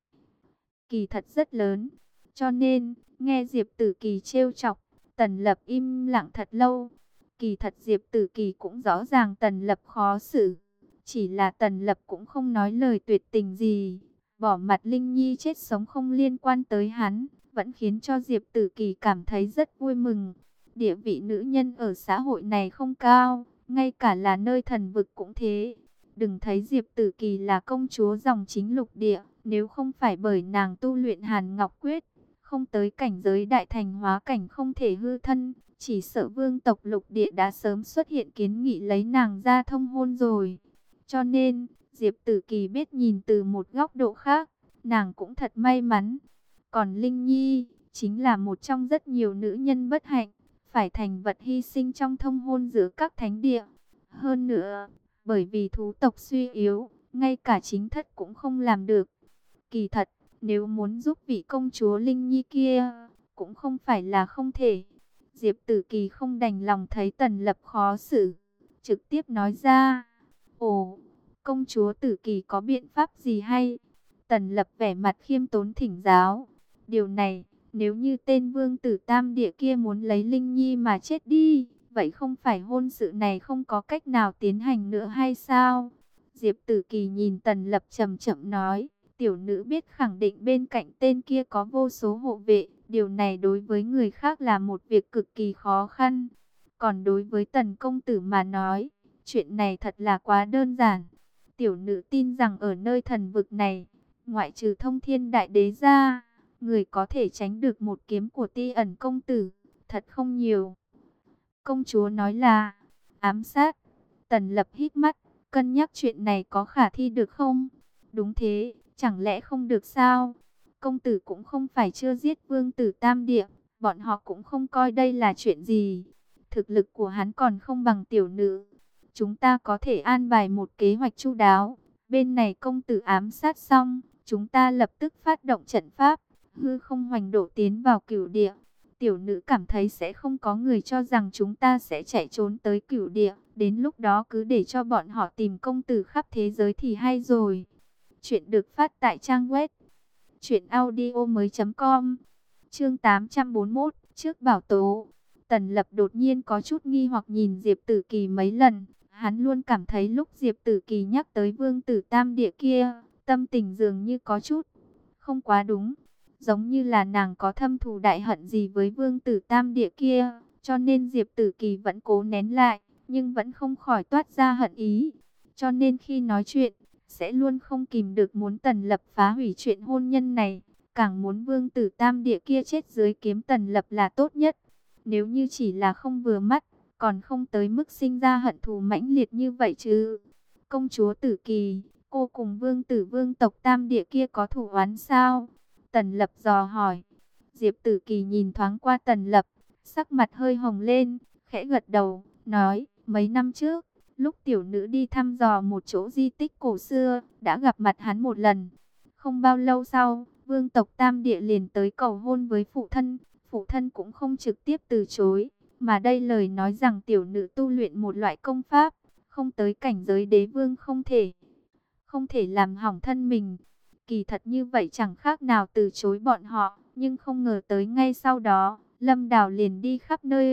kỳ thật rất lớn. Cho nên, nghe Diệp Tử Kỳ trêu chọc, Tần Lập im lặng thật lâu. Kỳ thật Diệp Tử Kỳ cũng rõ ràng Tần Lập khó xử. Chỉ là Tần Lập cũng không nói lời tuyệt tình gì. Bỏ mặt Linh Nhi chết sống không liên quan tới hắn, vẫn khiến cho Diệp Tử Kỳ cảm thấy rất vui mừng. Địa vị nữ nhân ở xã hội này không cao, ngay cả là nơi thần vực cũng thế. Đừng thấy Diệp Tử Kỳ là công chúa dòng chính lục địa, nếu không phải bởi nàng tu luyện Hàn Ngọc Quyết, không tới cảnh giới đại thành hóa cảnh không thể hư thân, chỉ sợ vương tộc lục địa đã sớm xuất hiện kiến nghị lấy nàng ra thông hôn rồi. Cho nên, Diệp Tử Kỳ biết nhìn từ một góc độ khác, nàng cũng thật may mắn. Còn Linh Nhi, chính là một trong rất nhiều nữ nhân bất hạnh, phải thành vật hy sinh trong thông hôn giữa các thánh địa. Hơn nữa, bởi vì thú tộc suy yếu, ngay cả chính thất cũng không làm được. Kỳ thật, nếu muốn giúp vị công chúa Linh Nhi kia, cũng không phải là không thể. Diệp Tử Kỳ không đành lòng thấy Tần Lập khó xử, trực tiếp nói ra: "Ồ, công chúa Tử Kỳ có biện pháp gì hay?" Tần Lập vẻ mặt khiêm tốn thỉnh giáo: "Điều này, nếu như tên vương tử Tam Địa kia muốn lấy Linh Nhi mà chết đi, vậy không phải hôn sự này không có cách nào tiến hành nữa hay sao?" Diệp Tử Kỳ nhìn Tần Lập chậm chậm nói: "Tiểu nữ biết khẳng định bên cạnh tên kia có vô số hộ vệ, điều này đối với người khác là một việc cực kỳ khó khăn. Còn đối với Tần công tử mà nói, chuyện này thật là quá đơn giản. Tiểu nữ tin rằng ở nơi thần vực này, ngoại trừ Thông Thiên Đại Đế ra, người có thể tránh được một kiếm của Ti Ẩn công tử, thật không nhiều." Công chúa nói là ám sát. Tần Lập hít mắt, cân nhắc chuyện này có khả thi được không? Đúng thế, chẳng lẽ không được sao? Công tử cũng không phải chưa giết vương tử Tam Địa, bọn họ cũng không coi đây là chuyện gì. Thực lực của hắn còn không bằng tiểu nữ. Chúng ta có thể an bài một kế hoạch chu đáo. Bên này công tử ám sát xong, chúng ta lập tức phát động trận pháp, hư không hoành độ tiến vào cửu địa. Tiểu nữ cảm thấy sẽ không có người cho rằng chúng ta sẽ chạy trốn tới cửu địa. Đến lúc đó cứ để cho bọn họ tìm công tử khắp thế giới thì hay rồi. Chuyện được phát tại trang web truyện audio mới chấm com. Chương tám trăm bốn mươi mốt, trước bảo tố. Tần Lập đột nhiên có chút nghi hoặc nhìn Diệp Tử Kỳ mấy lần. Hắn luôn cảm thấy lúc Diệp Tử Kỳ nhắc tới vương tử Tam Địa kia, tâm tình dường như có chút không quá đúng. Giống như là nàng có thâm thù đại hận gì với vương tử Tam Địa kia, cho nên Diệp Tử Kỳ vẫn cố nén lại, nhưng vẫn không khỏi toát ra hận ý. Cho nên khi nói chuyện, sẽ luôn không kìm được muốn Tần Lập phá hủy chuyện hôn nhân này. Càng muốn vương tử Tam Địa kia chết dưới kiếm Tần Lập là tốt nhất. Nếu như chỉ là không vừa mắt, còn không tới mức sinh ra hận thù mãnh liệt như vậy chứ. Công chúa Tử Kỳ, cô cùng vương tử vương tộc Tam Địa kia có thù oán sao? Tần Lập dò hỏi. Diệp Tử Kỳ nhìn thoáng qua Tần Lập, sắc mặt hơi hồng lên, khẽ gật đầu, nói, mấy năm trước, lúc tiểu nữ đi thăm dò một chỗ di tích cổ xưa, đã gặp mặt hắn một lần. Không bao lâu sau, vương tộc Tam Địa liền tới cầu hôn với phụ thân, phụ thân cũng không trực tiếp từ chối, mà đây lời nói rằng tiểu nữ tu luyện một loại công pháp, không tới cảnh giới đế vương không thể, không thể làm hỏng thân mình. Kỳ thật như vậy chẳng khác nào từ chối bọn họ, nhưng không ngờ tới ngay sau đó, Lâm Đào liền đi khắp nơi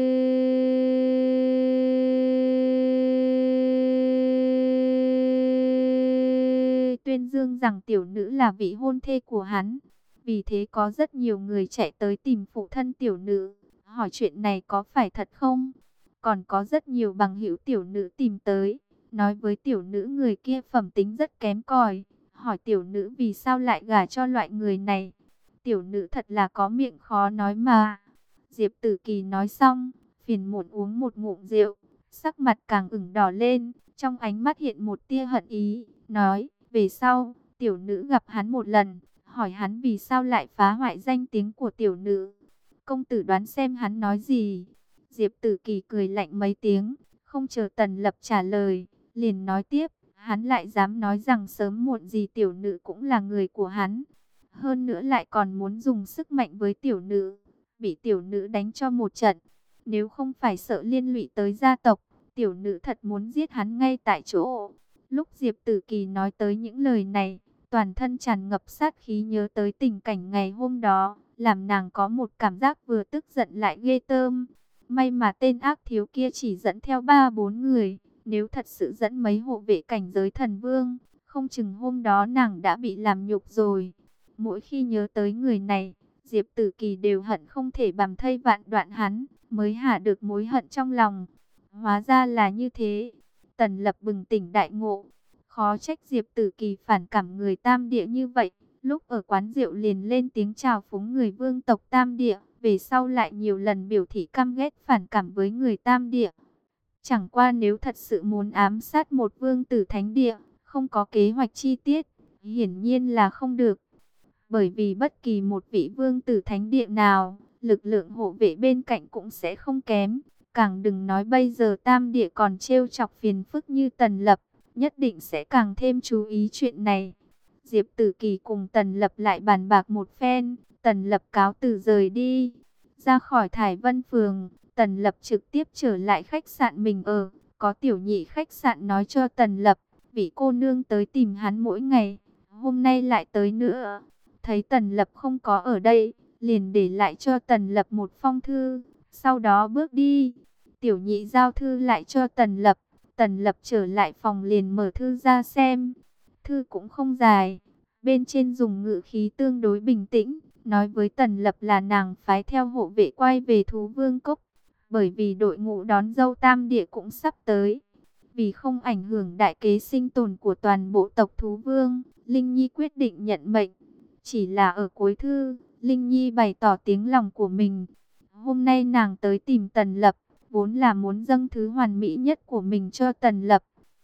tuyên dương rằng tiểu nữ là vị hôn thê của hắn. Vì thế có rất nhiều người chạy tới tìm phụ thân tiểu nữ, hỏi chuyện này có phải thật không? Còn có rất nhiều bằng hữu tiểu nữ tìm tới, nói với tiểu nữ người kia phẩm tính rất kém cỏi, hỏi tiểu nữ vì sao lại gả cho loại người này. Tiểu nữ thật là có miệng khó nói mà. Diệp Tử Kỳ nói xong, phiền muộn uống một ngụm rượu, sắc mặt càng ửng đỏ lên, trong ánh mắt hiện một tia hận ý, nói, về sau, tiểu nữ gặp hắn một lần, hỏi hắn vì sao lại phá hoại danh tiếng của tiểu nữ. Công tử đoán xem hắn nói gì? Diệp Tử Kỳ cười lạnh mấy tiếng, không chờ Tần Lập trả lời, liền nói tiếp, hắn lại dám nói rằng sớm muộn gì tiểu nữ cũng là người của hắn. Hơn nữa lại còn muốn dùng sức mạnh với tiểu nữ, bị tiểu nữ đánh cho một trận. Nếu không phải sợ liên lụy tới gia tộc, tiểu nữ thật muốn giết hắn ngay tại chỗ. Lúc Diệp Tử Kỳ nói tới những lời này, toàn thân tràn ngập sát khí, nhớ tới tình cảnh ngày hôm đó, làm nàng có một cảm giác vừa tức giận lại ghê tởm. May mà tên ác thiếu kia chỉ dẫn theo ba bốn người, nếu thật sự dẫn mấy hộ vệ cảnh giới thần vương, không chừng hôm đó nàng đã bị làm nhục rồi. Mỗi khi nhớ tới người này, Diệp Tử Kỳ đều hận không thể bằm thây vạn đoạn hắn, mới hả được mối hận trong lòng. Hóa ra là như thế. Tần Lập bừng tỉnh đại ngộ, khó trách Diệp Tử Kỳ phản cảm người Tam Địa như vậy. Lúc ở quán rượu liền lên tiếng chào phúng người vương tộc Tam Địa, về sau lại nhiều lần biểu thị căm ghét phản cảm với người Tam Địa. Chẳng qua nếu thật sự muốn ám sát một vương tử thánh địa, không có kế hoạch chi tiết, hiển nhiên là không được. Bởi vì bất kỳ một vị vương tử thánh địa nào, lực lượng hộ vệ bên cạnh cũng sẽ không kém. Càng đừng nói bây giờ Tam Địa còn trêu chọc phiền phức như Tần Lập, nhất định sẽ càng thêm chú ý chuyện này. Diệp Tử Kỳ cùng Tần Lập lại bàn bạc một phen, Tần Lập cáo từ rời đi. Ra khỏi Thải Vân Phường, Tần Lập trực tiếp trở lại khách sạn mình ở. Có tiểu nhị khách sạn nói cho Tần Lập, vị cô nương tới tìm hắn mỗi ngày, hôm nay lại tới nữa. Thấy Tần Lập không có ở đây, liền để lại cho Tần Lập một phong thư, sau đó bước đi. Tiểu nhị giao thư lại cho Tần Lập, Tần Lập trở lại phòng liền mở thư ra xem. Thư cũng không dài, bên trên dùng ngữ khí tương đối bình tĩnh, nói với Tần Lập là nàng phái theo hộ vệ quay về Thú Vương Cốc, bởi vì đội ngũ đón dâu Tam Địa cũng sắp tới. Vì không ảnh hưởng đại kế sinh tồn của toàn bộ tộc Thú Vương, Linh Nhi quyết định nhận mệnh. Chỉ là ở cuối thư, Linh Nhi bày tỏ tiếng lòng của mình. Hôm nay nàng tới tìm Tần Lập, vốn là muốn dâng thứ hoàn mỹ nhất của mình cho Tần Lập.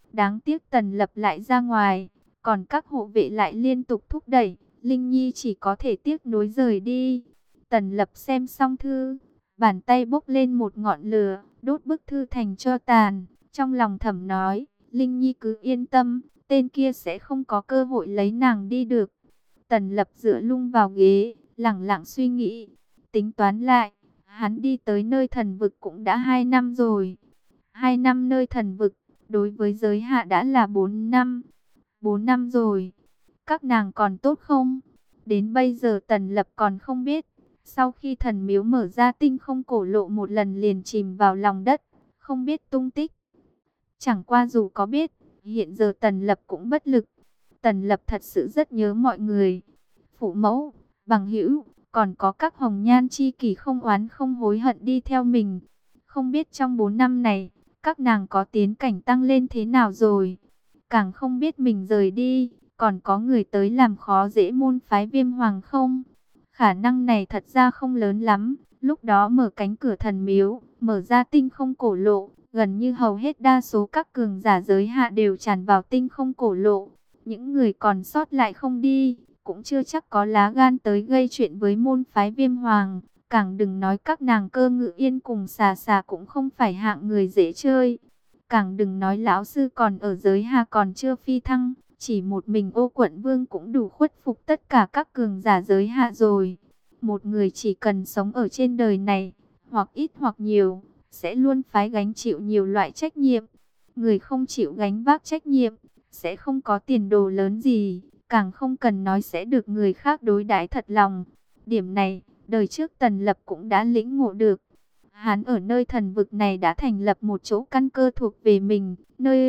Đáng tiếc Tần Lập lại ra ngoài, còn các hộ vệ lại liên tục thúc đẩy, Linh Nhi chỉ có thể tiếc nuối rời đi. Tần Lập xem xong thư, bàn tay bốc lên một ngọn lửa, đốt bức thư thành tro tàn, trong lòng thầm nói, Linh Nhi cứ yên tâm, tên kia sẽ không có cơ hội lấy nàng đi được. Tần Lập dựa lưng vào ghế, lẳng lặng suy nghĩ, tính toán lại, hắn đi tới nơi thần vực cũng đã hai năm rồi. Hai năm nơi thần vực, đối với giới hạ đã là bốn năm. Bốn năm rồi, các nàng còn tốt không? Đến bây giờ Tần Lập còn không biết. Sau khi thần miếu mở ra, tinh không cổ lộ một lần liền chìm vào lòng đất, không biết tung tích. Chẳng qua dù có biết, hiện giờ Tần Lập cũng bất lực. Tần Lập thật sự rất nhớ mọi người. Phụ mẫu, bằng hữu, còn có các hồng nhan chi kỷ không oán không hối hận đi theo mình. Không biết trong bốn năm này, các nàng có tiến cảnh tăng lên thế nào rồi. Càng không biết mình rời đi, còn có người tới làm khó dễ môn phái Viêm Hoàng không? Khả năng này thật ra không lớn lắm. Lúc đó mở cánh cửa thần miếu, mở ra tinh không cổ lộ, gần như hầu hết đa số các cường giả giới hạ đều tràn vào tinh không cổ lộ. Những người còn sót lại không đi, cũng chưa chắc có lá gan tới gây chuyện với môn phái Viêm Hoàng. Càng đừng nói các nàng Cơ Ngự Yên cùng xà xà cũng không phải hạng người dễ chơi. Càng đừng nói lão sư còn ở giới hạ còn chưa phi thăng, chỉ một mình Ô Quận Vương cũng đủ khuất phục tất cả các cường giả giới hạ rồi. Một người chỉ cần sống ở trên đời này, hoặc ít hoặc nhiều, sẽ luôn phải gánh chịu nhiều loại trách nhiệm. Người không chịu gánh vác trách nhiệm, sẽ không có tiền đồ lớn gì, càng không cần nói sẽ được người khác đối đãi thật lòng. Điểm này, đời trước Tần Lập cũng đã lĩnh ngộ được. Hắn ở nơi thần vực này đã thành lập một chỗ căn cơ thuộc về mình, nơi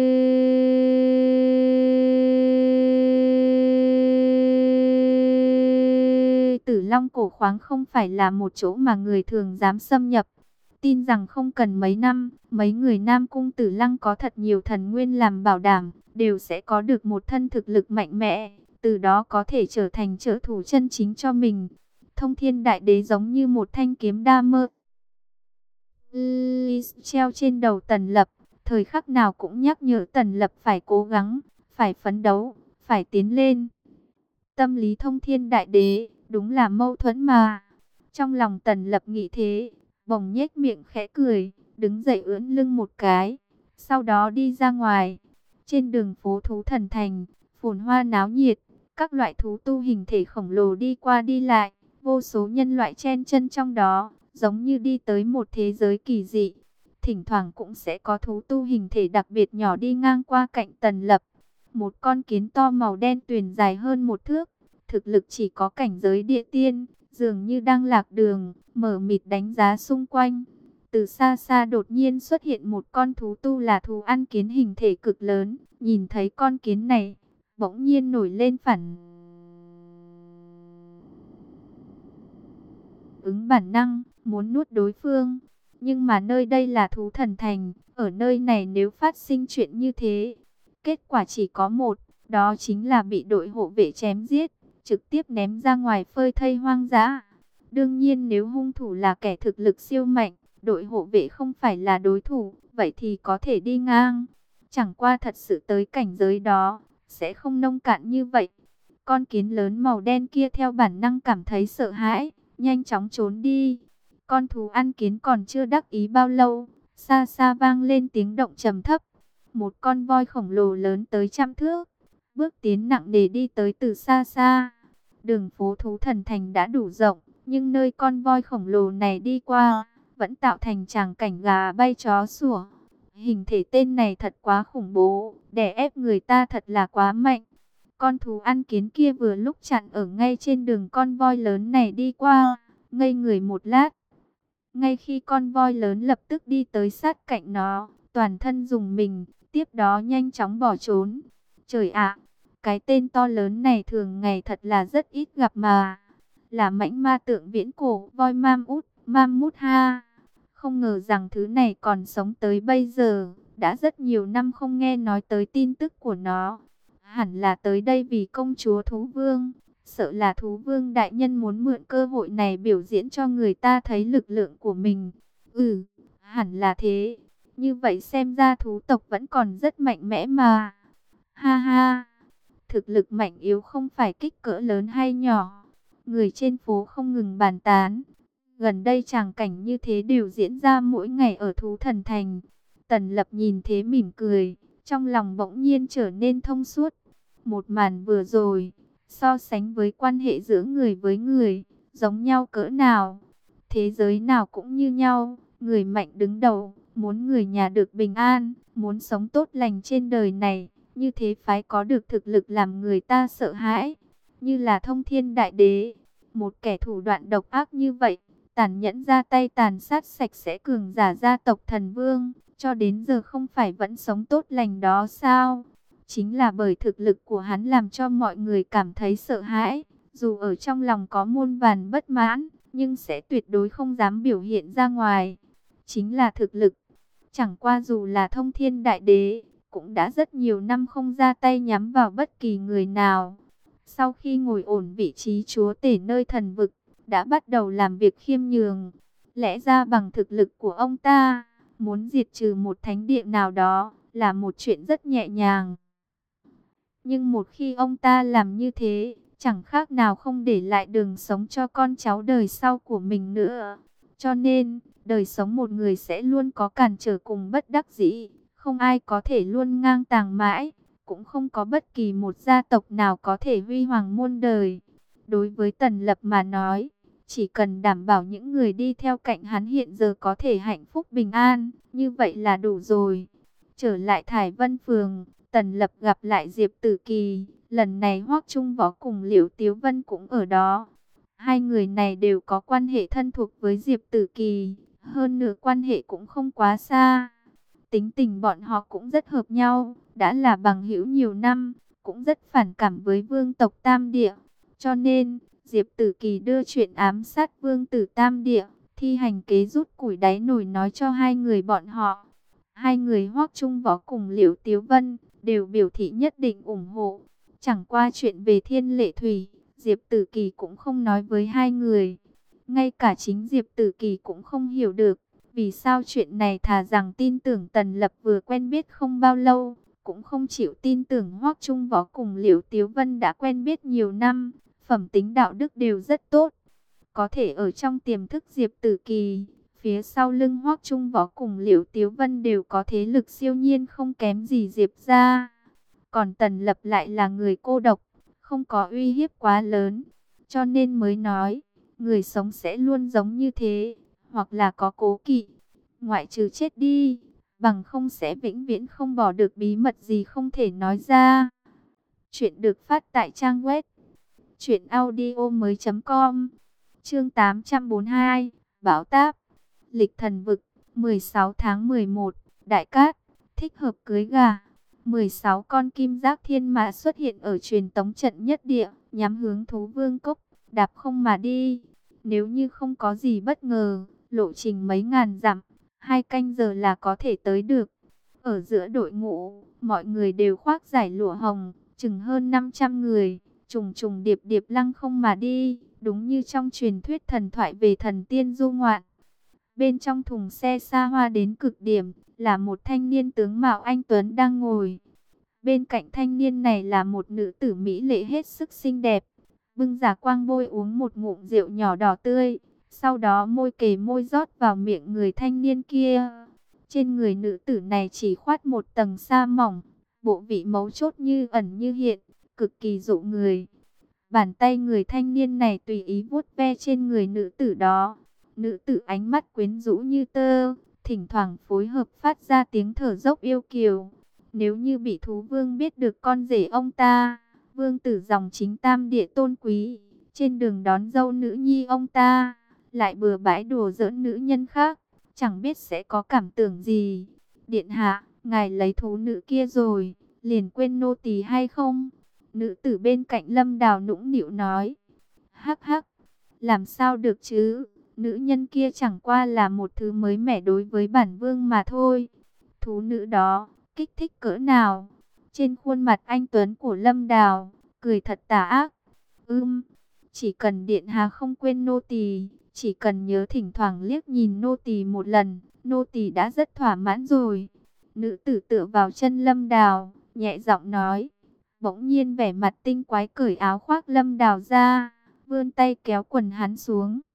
Tử Long cổ khoáng không phải là một chỗ mà người thường dám xâm nhập. Tin rằng không cần mấy năm, mấy người Nam Cung Tử Lăng có thật nhiều thần nguyên làm bảo đảm, đều sẽ có được một thân thực lực mạnh mẽ, từ đó có thể trở thành trợ thủ chân chính cho mình. Thông Thiên Đại Đế giống như một thanh kiếm đa mơ treo trên đầu Tần Lập, thời khắc nào cũng nhắc nhở Tần Lập phải cố gắng, phải phấn đấu, phải tiến lên. Tâm lý Thông Thiên Đại Đế, đúng là mâu thuẫn mà. Trong lòng Tần Lập nghĩ thế, bỗng nhếch miệng khẽ cười, đứng dậy ưỡn lưng một cái, sau đó đi ra ngoài. Trên đường phố Thú Thần Thành, phồn hoa náo nhiệt, các loại thú tu hình thể khổng lồ đi qua đi lại, vô số nhân loại chen chân trong đó, giống như đi tới một thế giới kỳ dị. Thỉnh thoảng cũng sẽ có thú tu hình thể đặc biệt nhỏ đi ngang qua cạnh Tần Lập. Một con kiến to màu đen tuyền dài hơn một thước, thực lực chỉ có cảnh giới địa tiên, dường như đang lạc đường, mở mịt đánh giá xung quanh. Từ xa xa đột nhiên xuất hiện một con thú tu là thú ăn kiến hình thể cực lớn, nhìn thấy con kiến này, bỗng nhiên nổi lên phản ứng bản năng, muốn nuốt đối phương. Nhưng mà nơi đây là Thú Thần Thành, ở nơi này nếu phát sinh chuyện như thế, kết quả chỉ có một, đó chính là bị đội hộ vệ chém giết, trực tiếp ném ra ngoài phơi thây hoang dã. Đương nhiên nếu hung thủ là kẻ thực lực siêu mạnh, đội hộ vệ không phải là đối thủ, vậy thì có thể đi ngang. Chẳng qua thật sự tới cảnh giới đó, sẽ không nông cạn như vậy. Con kiến lớn màu đen kia theo bản năng cảm thấy sợ hãi, nhanh chóng trốn đi. Con thú ăn kiến còn chưa đắc ý bao lâu, xa xa vang lên tiếng động trầm thấp. Một con voi khổng lồ lớn tới trăm thước, bước tiến nặng nề đi tới từ xa xa. Đường phố Thú Thần Thành đã đủ rộng, nhưng nơi con voi khổng lồ này đi qua, vẫn tạo thành tràng cảnh gà bay chó sủa. Hình thể tên này thật quá khủng bố, đè ép người ta thật là quá mạnh. Con thú ăn kiến kia vừa lúc chặn ở ngay trên đường con voi lớn này đi qua, ngây người một lát. Ngay khi con voi lớn lập tức đi tới sát cạnh nó, toàn thân dùng mình, tiếp đó nhanh chóng bỏ trốn. Trời ạ, cái tên to lớn này thường ngày thật là rất ít gặp mà. Là mãnh ma tượng viễn cổ, voi mam út, mam mút ha. Không ngờ rằng thứ này còn sống tới bây giờ, đã rất nhiều năm không nghe nói tới tin tức của nó. Hẳn là tới đây vì công chúa Thú Vương, sợ là Thú Vương đại nhân muốn mượn cơ hội này biểu diễn cho người ta thấy lực lượng của mình. Ừ, hẳn là thế. Như vậy xem ra thú tộc vẫn còn rất mạnh mẽ mà. Ha ha, thực lực mạnh yếu không phải kích cỡ lớn hay nhỏ. Người trên phố không ngừng bàn tán. Gần đây tràng cảnh như thế đều diễn ra mỗi ngày ở Thú Thần Thành. Tần Lập nhìn thế mỉm cười, trong lòng bỗng nhiên trở nên thông suốt. Một màn vừa rồi, so sánh với quan hệ giữa người với người, giống nhau cỡ nào. Thế giới nào cũng như nhau, người mạnh đứng đầu, muốn người nhà được bình an, muốn sống tốt lành trên đời này, như thế phải có được thực lực làm người ta sợ hãi. Như là Thông Thiên Đại Đế, một kẻ thủ đoạn độc ác như vậy, tàn nhẫn ra tay tàn sát sạch sẽ cường giả gia tộc Thần Vương, cho đến giờ không phải vẫn sống tốt lành đó sao? Chính là bởi thực lực của hắn làm cho mọi người cảm thấy sợ hãi, dù ở trong lòng có muôn vàn bất mãn, nhưng sẽ tuyệt đối không dám biểu hiện ra ngoài. Chính là thực lực. Chẳng qua dù là Thông Thiên Đại Đế, cũng đã rất nhiều năm không ra tay nhắm vào bất kỳ người nào. Sau khi ngồi ổn vị trí chúa tể nơi thần vực, đã bắt đầu làm việc khiêm nhường. Lẽ ra bằng thực lực của ông ta, muốn diệt trừ một thánh địa nào đó, là một chuyện rất nhẹ nhàng. Nhưng một khi ông ta làm như thế, chẳng khác nào không để lại đường sống cho con cháu đời sau của mình nữa. Cho nên, đời sống một người sẽ luôn có cản trở cùng bất đắc dĩ, không ai có thể luôn ngang tàng mãi, cũng không có bất kỳ một gia tộc nào có thể huy hoàng muôn đời. Đối với Tần Lập mà nói, chỉ cần đảm bảo những người đi theo cạnh hắn hiện giờ có thể hạnh phúc bình an, như vậy là đủ rồi. Trở lại Thải Vân Phường, Tần Lập gặp lại Diệp Tử Kỳ, lần này Hoắc Trung Võ cùng Liễu Tiếu Vân cũng ở đó. Hai người này đều có quan hệ thân thuộc với Diệp Tử Kỳ, hơn nữa quan hệ cũng không quá xa. Tính tình bọn họ cũng rất hợp nhau, đã là bằng hữu nhiều năm, cũng rất phản cảm với vương tộc Tam Địa. Cho nên, Diệp Tử Kỳ đưa chuyện ám sát vương tử Tam Địa, thi hành kế rút củi đáy nồi nói cho hai người bọn họ. Hai người Hoắc Trung Võ cùng Liễu Tiếu Vân đều biểu thị nhất định ủng hộ. Chẳng qua chuyện về Thiên Lệ Thủy, Diệp Tử Kỳ cũng không nói với hai người. Ngay cả chính Diệp Tử Kỳ cũng không hiểu được, vì sao chuyện này thà rằng tin tưởng Tần Lập vừa quen biết không bao lâu, cũng không chịu tin tưởng Hoắc Trung Võ cùng Liễu Tiếu Vân đã quen biết nhiều năm, phẩm tính đạo đức đều rất tốt. Có thể ở trong tiềm thức Diệp Tử Kỳ, phía sau lưng Hoắc Trung Võ cùng Liễu Tiếu Vân đều có thế lực siêu nhiên không kém gì Diệp gia. Còn Tần Lập lại là người cô độc, không có uy hiếp quá lớn, cho nên mới nói, người sống sẽ luôn giống như thế, hoặc là có cố kỵ, ngoại trừ chết đi, bằng không sẽ vĩnh viễn không bỏ được bí mật gì không thể nói ra. Chuyện được phát tại trang web truyện audio mới chấm com. Chương tám trăm bốn mươi hai, Bão Táp. Lịch Thần Vực, mười sáu tháng mười một, Đại Cát, thích hợp cưới gà. mười sáu con kim giác thiên mã xuất hiện ở truyền tống trận nhất địa, nhắm hướng Thú Vương Cốc, đạp không mà đi. Nếu như không có gì bất ngờ, lộ trình mấy ngàn dặm, hai canh giờ là có thể tới được. Ở giữa đội ngũ, mọi người đều khoác giải lụa hồng, chừng hơn năm trăm người, trùng trùng điệp điệp lăng không mà đi, đúng như trong truyền thuyết thần thoại về thần tiên du ngoạn. Bên trong thùng xe xa hoa đến cực điểm, là một thanh niên tướng mạo anh tuấn đang ngồi. Bên cạnh thanh niên này là một nữ tử mỹ lệ hết sức xinh đẹp, bưng giả quang bôi uống một ngụm rượu nhỏ đỏ tươi, sau đó môi kề môi rót vào miệng người thanh niên kia. Trên người nữ tử này chỉ khoát một tầng sa mỏng, bộ vị mấu chốt như ẩn như hiện, cực kỳ dụ người. Bàn tay người thanh niên này tùy ý vuốt ve trên người nữ tử đó. Nữ tử ánh mắt quyến rũ như tơ, thỉnh thoảng phối hợp phát ra tiếng thở dốc yêu kiều. Nếu như bị thú vương biết được con rể ông ta, vương tử dòng chính Tam Địa tôn quý, trên đường đón dâu nữ nhi ông ta, lại bừa bãi đùa giỡn nữ nhân khác, chẳng biết sẽ có cảm tưởng gì. Điện hạ, ngài lấy thú nữ kia rồi, liền quên nô tỳ hay không? Nữ tử bên cạnh Lâm Đào nũng nịu nói. Hắc hắc, làm sao được chứ? Nữ nhân kia chẳng qua là một thứ mới mẻ đối với bản vương mà thôi. Thú nữ đó, kích thích cỡ nào? Trên khuôn mặt anh tuấn của Lâm Đào, cười thật tà ác. Ưm, chỉ cần điện hạ không quên nô tỳ, chỉ cần nhớ thỉnh thoảng liếc nhìn nô tỳ một lần, nô tỳ đã rất thỏa mãn rồi. Nữ tử tựa vào chân Lâm Đào, nhẹ giọng nói. Bỗng nhiên vẻ mặt tinh quái cởi áo khoác Lâm Đào ra, vươn tay kéo quần hắn xuống.